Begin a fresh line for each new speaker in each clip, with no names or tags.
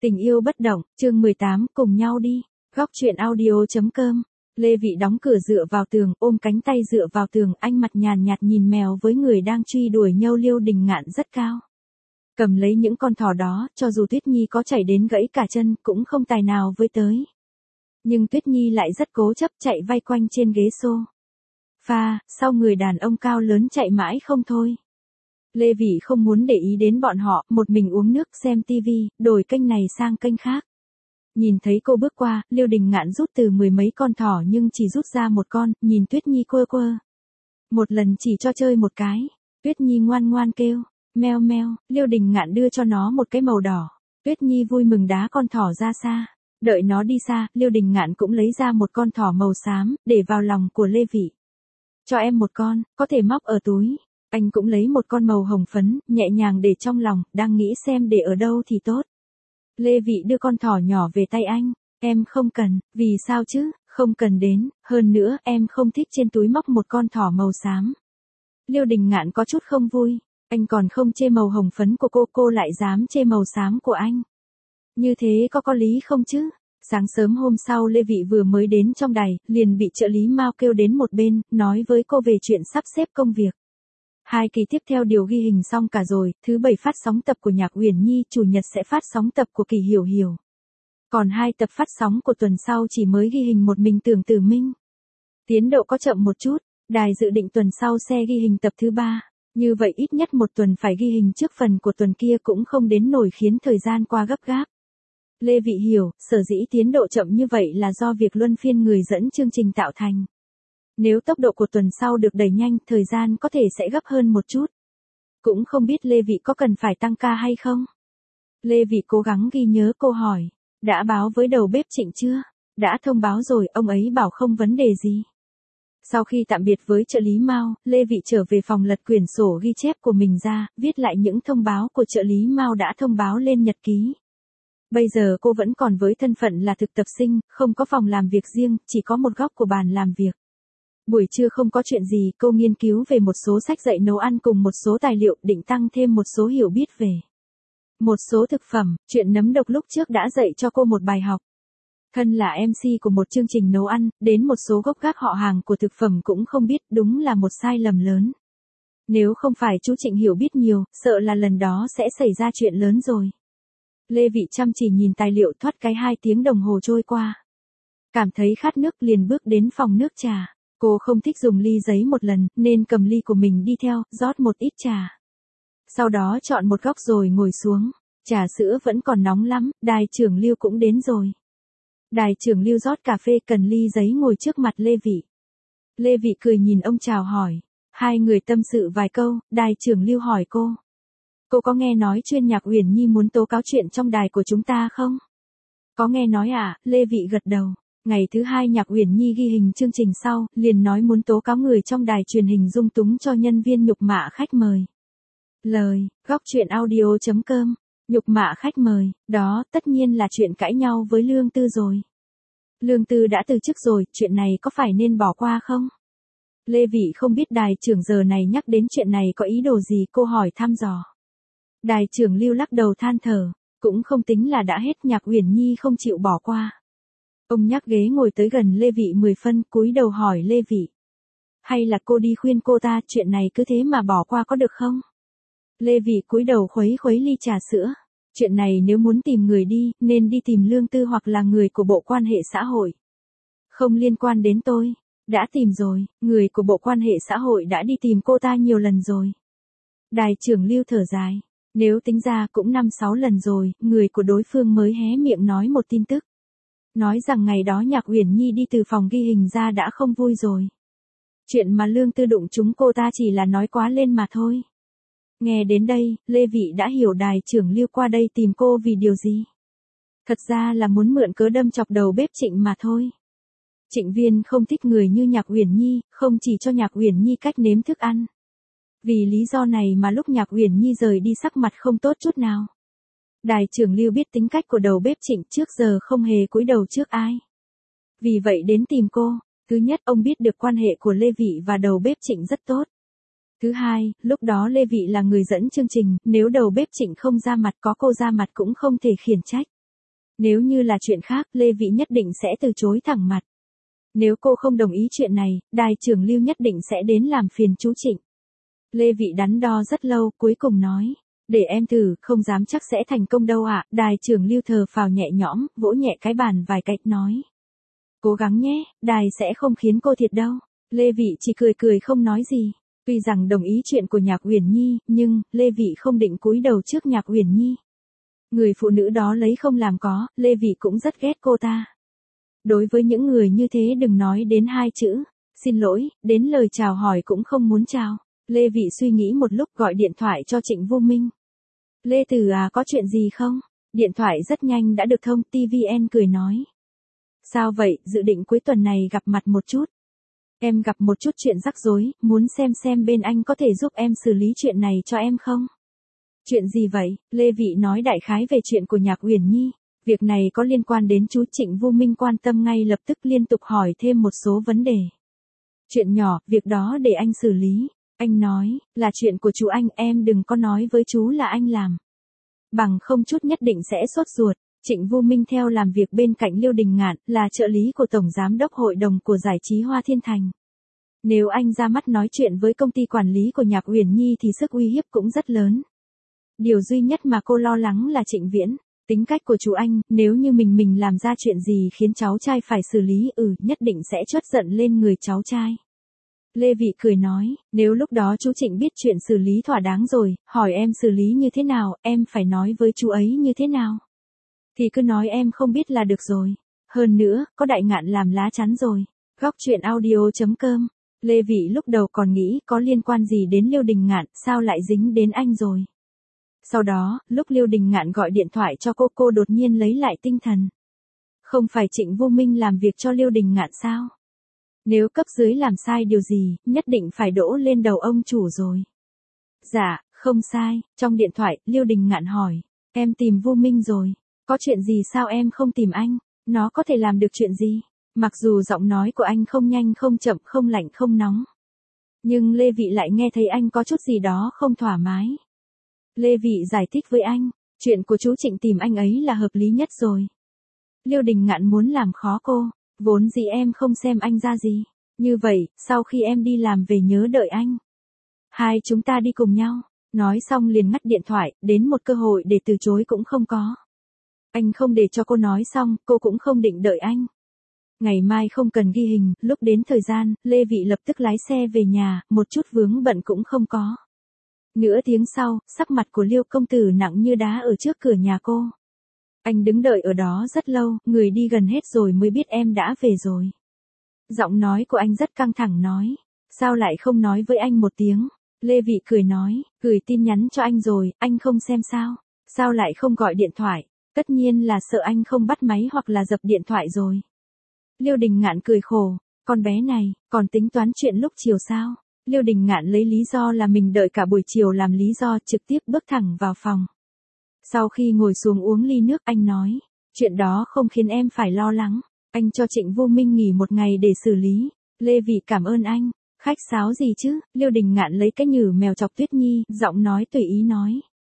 Tình yêu bất động, chương 18, cùng nhau đi. Góc chuyện audio.com. Lê Vị đóng cửa dựa vào tường, ôm cánh tay dựa vào tường, ánh mặt nhàn nhạt nhìn mèo với người đang truy đuổi nhau Liêu Đình Ngạn rất cao. Cầm lấy những con thỏ đó, cho dù Tuyết Nhi có chảy đến gãy cả chân, cũng không tài nào với tới. Nhưng Tuyết Nhi lại rất cố chấp chạy vây quanh trên ghế sofa, sau người đàn ông cao lớn chạy mãi không thôi. Lê Vị không muốn để ý đến bọn họ, một mình uống nước xem tivi, đổi kênh này sang kênh khác. Nhìn thấy cô bước qua, Liêu Đình Ngạn rút từ mười mấy con thỏ nhưng chỉ rút ra một con, nhìn Tuyết Nhi quơ quơ. Một lần chỉ cho chơi một cái, Tuyết Nhi ngoan ngoan kêu, meo meo, Liêu Đình Ngạn đưa cho nó một cái màu đỏ. Tuyết Nhi vui mừng đá con thỏ ra xa. Đợi nó đi xa, Liêu Đình Ngạn cũng lấy ra một con thỏ màu xám, để vào lòng của Lê Vị. Cho em một con, có thể móc ở túi. Anh cũng lấy một con màu hồng phấn, nhẹ nhàng để trong lòng, đang nghĩ xem để ở đâu thì tốt. Lê Vị đưa con thỏ nhỏ về tay anh. Em không cần, vì sao chứ, không cần đến, hơn nữa em không thích trên túi móc một con thỏ màu xám. Liêu Đình Ngạn có chút không vui, anh còn không chê màu hồng phấn của cô lại dám chê màu xám của anh. Như thế có lý không chứ? Sáng sớm hôm sau Lê Vị vừa mới đến trong đài, liền bị trợ lý Mao kêu đến một bên, nói với cô về chuyện sắp xếp công việc. 2 kỳ tiếp theo đều ghi hình xong cả rồi, thứ 7 phát sóng tập của Nhạc Uyển Nhi, chủ nhật sẽ phát sóng tập của Kỳ Hiểu Hiểu. Còn 2 tập phát sóng của tuần sau chỉ mới ghi hình một mình Tưởng Tử Minh. Tiến độ có chậm một chút, đài dự định tuần sau sẽ ghi hình tập thứ 3. Như vậy ít nhất một tuần phải ghi hình trước phần của tuần kia cũng không đến nổi khiến thời gian qua gấp gáp. Lê Vị hiểu, sở dĩ tiến độ chậm như vậy là do việc luân phiên người dẫn chương trình tạo thành. Nếu tốc độ của tuần sau được đẩy nhanh, thời gian có thể sẽ gấp hơn một chút. Cũng không biết Lê Vị có cần phải tăng ca hay không? Lê Vị cố gắng ghi nhớ câu hỏi. Đã báo với đầu bếp Trịnh chưa? Đã thông báo rồi, ông ấy bảo không vấn đề gì. Sau khi tạm biệt với trợ lý Mao, Lê Vị trở về phòng lật quyển sổ ghi chép của mình ra, viết lại những thông báo của trợ lý Mao đã thông báo lên nhật ký. Bây giờ cô vẫn còn với thân phận là thực tập sinh, không có phòng làm việc riêng, chỉ có một góc của bàn làm việc. Buổi trưa không có chuyện gì, cô nghiên cứu về một số sách dạy nấu ăn cùng một số tài liệu, định tăng thêm một số hiểu biết về một số thực phẩm. Chuyện nấm độc lúc trước đã dạy cho cô một bài học. Thân là MC của một chương trình nấu ăn, đến một số gốc gác họ hàng của thực phẩm cũng không biết, đúng là một sai lầm lớn. Nếu không phải chú Trịnh hiểu biết nhiều, sợ là lần đó sẽ xảy ra chuyện lớn rồi. Lê Vị chăm chỉ nhìn tài liệu, thoát cái 2 tiếng đồng hồ trôi qua. Cảm thấy khát nước liền bước đến phòng nước trà. Cô không thích dùng ly giấy một lần, nên cầm ly của mình đi theo, rót một ít trà. Sau đó chọn một góc rồi ngồi xuống. Trà sữa vẫn còn nóng lắm, đài trưởng Lưu cũng đến rồi. Đài trưởng Lưu rót cà phê, cần ly giấy ngồi trước mặt Lê Vị. Lê Vị cười nhìn ông chào hỏi. Hai người tâm sự vài câu, đài trưởng Lưu hỏi cô. Cô có nghe nói chuyên Nhạc Uyển Nhi muốn tố cáo chuyện trong đài của chúng ta không? Có nghe nói à, Lê Vị gật đầu. Ngày thứ 2 Nhạc Uyển Nhi ghi hình chương trình sau, liền nói muốn tố cáo người trong đài truyền hình dung túng cho nhân viên nhục mạ khách mời. Lời, góc chuyện audio.com, nhục mạ khách mời, đó tất nhiên là chuyện cãi nhau với Lương Tư rồi. Lương Tư đã từ chức rồi, chuyện này có phải nên bỏ qua không? Lê Vị không biết đài trưởng giờ này nhắc đến chuyện này có ý đồ gì, cô hỏi thăm dò. Đài trưởng Lưu lắc đầu than thở, cũng không tính là đã hết, Nhạc Uyển Nhi không chịu bỏ qua. Ông nhắc ghế ngồi tới gần Lê Vị 10 phân, cúi đầu hỏi Lê Vị. Hay là cô đi khuyên cô ta, chuyện này cứ thế mà bỏ qua có được không? Lê Vị cúi đầu khuấy khuấy ly trà sữa. Chuyện này nếu muốn tìm người đi, nên đi tìm Lương Tư hoặc là người của Bộ Quan hệ Xã hội. Không liên quan đến tôi. Đã tìm rồi, người của Bộ Quan hệ Xã hội đã đi tìm cô ta nhiều lần rồi. Đài trưởng Lưu thở dài. Nếu tính ra cũng 5-6 lần rồi, người của đối phương mới hé miệng nói một tin tức. Nói rằng ngày đó Nhạc Uyển Nhi đi từ phòng ghi hình ra đã không vui rồi. Chuyện mà Lương Tư đụng chúng cô ta chỉ là nói quá lên mà thôi. Nghe đến đây, Lê Vị đã hiểu đài trưởng Lưu qua đây tìm cô vì điều gì. Thật ra là muốn mượn cớ đâm chọc đầu bếp Trịnh mà thôi. Trịnh Viên không thích người như Nhạc Uyển Nhi, không chỉ cho Nhạc Uyển Nhi cách nếm thức ăn. Vì lý do này mà lúc Nhạc Uyển Nhi rời đi sắc mặt không tốt chút nào. Đài trưởng Lưu biết tính cách của đầu bếp Trịnh, trước giờ không hề cúi đầu trước ai. Vì vậy đến tìm cô. Thứ nhất, ông biết được quan hệ của Lê Vị và đầu bếp Trịnh rất tốt. Thứ hai, lúc đó Lê Vị là người dẫn chương trình, nếu đầu bếp Trịnh không ra mặt, có cô ra mặt cũng không thể khiển trách. Nếu như là chuyện khác, Lê Vị nhất định sẽ từ chối thẳng mặt. Nếu cô không đồng ý chuyện này, Đài trưởng Lưu nhất định sẽ đến làm phiền chú Trịnh. Lê Vị đắn đo rất lâu, cuối cùng nói. Để em thử, không dám chắc sẽ thành công đâu ạ. Đài trưởng Lưu thở phào nhẹ nhõm, vỗ nhẹ cái bàn vài cái, nói. Cố gắng nhé, Đài sẽ không khiến cô thiệt đâu. Lê Vị chỉ cười cười không nói gì. Tuy rằng đồng ý chuyện của Nhạc Uyển Nhi, nhưng Lê Vị không định cúi đầu trước Nhạc Uyển Nhi. Người phụ nữ đó lấy không làm có, Lê Vị cũng rất ghét cô ta. Đối với những người như thế đừng nói đến hai chữ, xin lỗi, đến lời chào hỏi cũng không muốn chào. Lê Vị suy nghĩ một lúc gọi điện thoại cho Trịnh Vô Minh. Lê Tử à, có chuyện gì không? Điện thoại rất nhanh đã được thông, TVN cười nói. Sao vậy, dự định cuối tuần này gặp mặt một chút. Em gặp một chút chuyện rắc rối, muốn xem bên anh có thể giúp em xử lý chuyện này cho em không? Chuyện gì vậy? Lê Vị nói đại khái về chuyện của Nhạc Uyển Nhi. Việc này có liên quan đến chú Trịnh Vô Minh quan tâm ngay lập tức liên tục hỏi thêm một số vấn đề. Chuyện nhỏ, việc đó để anh xử lý. Anh nói, là chuyện của chú anh, em đừng có nói với chú là anh làm. Bằng không chút nhất định sẽ sốt ruột. Trịnh Vô Minh theo làm việc bên cạnh Liêu Đình Ngạn, là trợ lý của Tổng Giám đốc Hội đồng của Giải trí Hoa Thiên Thành. Nếu anh ra mắt nói chuyện với công ty quản lý của Nhạc Uyển Nhi thì sức uy hiếp cũng rất lớn. Điều duy nhất mà cô lo lắng là Trịnh Viễn. Tính cách của chú anh, nếu như mình làm ra chuyện gì khiến cháu trai phải xử lý, nhất định sẽ chốt giận lên người cháu trai. Lê Vị cười nói, nếu lúc đó chú Trịnh biết chuyện xử lý thỏa đáng rồi, hỏi em xử lý như thế nào, em phải nói với chú ấy như thế nào? Thì cứ nói em không biết là được rồi. Hơn nữa, có Đại Ngạn làm lá chắn rồi. Góc truyện audio.com. Lê Vị lúc đầu còn nghĩ có liên quan gì đến Liêu Đình Ngạn, sao lại dính đến anh rồi. Sau đó, lúc Liêu Đình Ngạn gọi điện thoại cho cô đột nhiên lấy lại tinh thần. Không phải Trịnh Vô Minh làm việc cho Liêu Đình Ngạn sao? Nếu cấp dưới làm sai điều gì, nhất định phải đổ lên đầu ông chủ rồi. Dạ, không sai. Trong điện thoại, Liêu Đình Ngạn hỏi. Em tìm Vô Minh rồi. Có chuyện gì sao em không tìm anh? Nó có thể làm được chuyện gì? Mặc dù giọng nói của anh không nhanh không chậm không lạnh không nóng. Nhưng Lê Vị lại nghe thấy anh có chút gì đó không thoải mái. Lê Vị giải thích với anh. Chuyện của chú Trịnh tìm anh ấy là hợp lý nhất rồi. Liêu Đình Ngạn muốn làm khó cô. Vốn dĩ em không xem anh ra gì. Như vậy, sau khi em đi làm về nhớ đợi anh. Hai chúng ta đi cùng nhau. Nói xong liền ngắt điện thoại, đến một cơ hội để từ chối cũng không có. Anh không để cho cô nói xong, cô cũng không định đợi anh. Ngày mai không cần ghi hình, lúc đến thời gian, Lê Vị lập tức lái xe về nhà, một chút vướng bận cũng không có. Nửa tiếng sau, sắc mặt của Liêu công tử nặng như đá ở trước cửa nhà cô. Anh đứng đợi ở đó rất lâu, người đi gần hết rồi mới biết em đã về rồi. Giọng nói của anh rất căng thẳng nói. Sao lại không nói với anh một tiếng? Lê Vị cười nói, gửi tin nhắn cho anh rồi, anh không xem sao? Sao lại không gọi điện thoại? Tất nhiên là sợ anh không bắt máy hoặc là dập điện thoại rồi. Liêu Đình Ngạn cười khổ, con bé này, còn tính toán chuyện lúc chiều sao? Liêu Đình Ngạn lấy lý do là mình đợi cả buổi chiều làm lý do trực tiếp bước thẳng vào phòng. Sau khi ngồi xuống uống ly nước anh nói, chuyện đó không khiến em phải lo lắng, anh cho Trịnh Vô Minh nghỉ một ngày để xử lý. Lê Vị cảm ơn anh, khách sáo gì chứ? Liêu Đình Ngạn lấy cái nhử mèo chọc Tuyết Nhi, giọng nói tùy ý nói.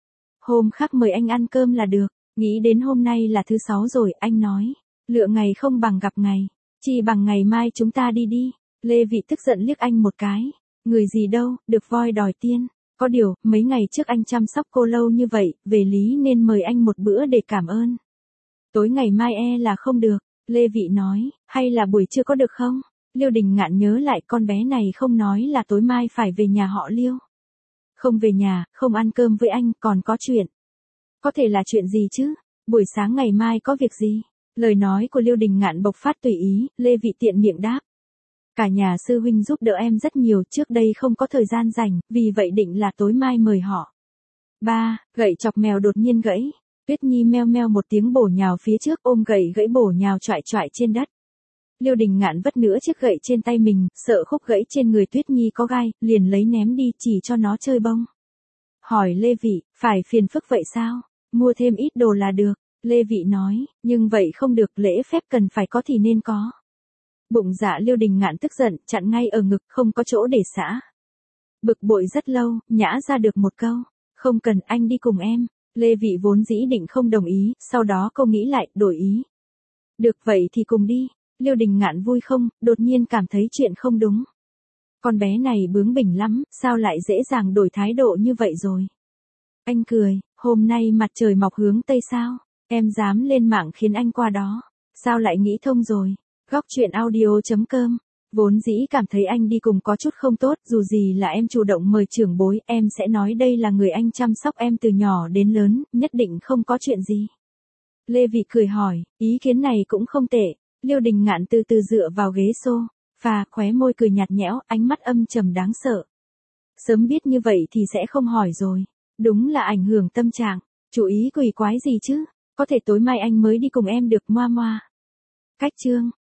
Hôm khác mời anh ăn cơm là được, nghĩ đến hôm nay là thứ 6 rồi, anh nói. Lựa ngày không bằng gặp ngày, chỉ bằng ngày mai chúng ta đi đi. Lê Vị tức giận liếc anh một cái. Người gì đâu, được voi đòi tiên. Có điều, mấy ngày trước anh chăm sóc cô lâu như vậy, về lý nên mời anh một bữa để cảm ơn. Tối ngày mai là không được, Lê Vị nói, hay là buổi trưa có được không? Liêu Đình Ngạn nhớ lại con bé này không nói là tối mai phải về nhà họ Liêu. Không về nhà, không ăn cơm với anh, còn có chuyện. Có thể là chuyện gì chứ? Buổi sáng ngày mai có việc gì? Lời nói của Liêu Đình Ngạn bộc phát tùy ý, Lê Vị tiện miệng đáp. Cả nhà sư huynh giúp đỡ em rất nhiều, trước đây không có thời gian rảnh, vì vậy định là tối mai mời họ. Gậy chọc mèo đột nhiên gãy. Tuyết Nhi meo meo một tiếng bổ nhào phía trước, ôm gậy gãy bổ nhào choại choại trên đất. Liêu Đình Ngạn vất nữa chiếc gậy trên tay mình, sợ khúc gãy trên người Tuyết Nhi có gai, liền lấy ném đi chỉ cho nó chơi bông. Hỏi Lê Vị, phải phiền phức vậy sao? Mua thêm ít đồ là được. Lê Vị nói, nhưng vậy không được, lễ phép cần phải có thì nên có. Bụng dạ Liêu Đình Ngạn tức giận, chặn ngay ở ngực, không có chỗ để xả. Bực bội rất lâu, nhã ra được một câu. Không cần, anh đi cùng em. Lê Vị vốn dĩ định không đồng ý, sau đó cô nghĩ lại, đổi ý. Được vậy thì cùng đi. Liêu Đình Ngạn vui không, đột nhiên cảm thấy chuyện không đúng. Con bé này bướng bỉnh lắm, sao lại dễ dàng đổi thái độ như vậy rồi. Anh cười, hôm nay mặt trời mọc hướng Tây sao? Em dám lên mạng khiến anh qua đó. Sao lại nghĩ thông rồi? Góc chuyện audio.com. Vốn dĩ cảm thấy anh đi cùng có chút không tốt, dù gì là em chủ động mời trưởng bối, em sẽ nói đây là người anh chăm sóc em từ nhỏ đến lớn, nhất định không có chuyện gì. Lê Vị cười hỏi, ý kiến này cũng không tệ. Liêu Đình Ngạn từ từ dựa vào ghế sofa, khóe môi cười nhạt nhẽo, ánh mắt âm trầm đáng sợ. Sớm biết như vậy thì sẽ không hỏi rồi. Đúng là ảnh hưởng tâm trạng. Chủ ý quỷ quái gì chứ? Có thể tối mai anh mới đi cùng em được, moa moa. Cách chương.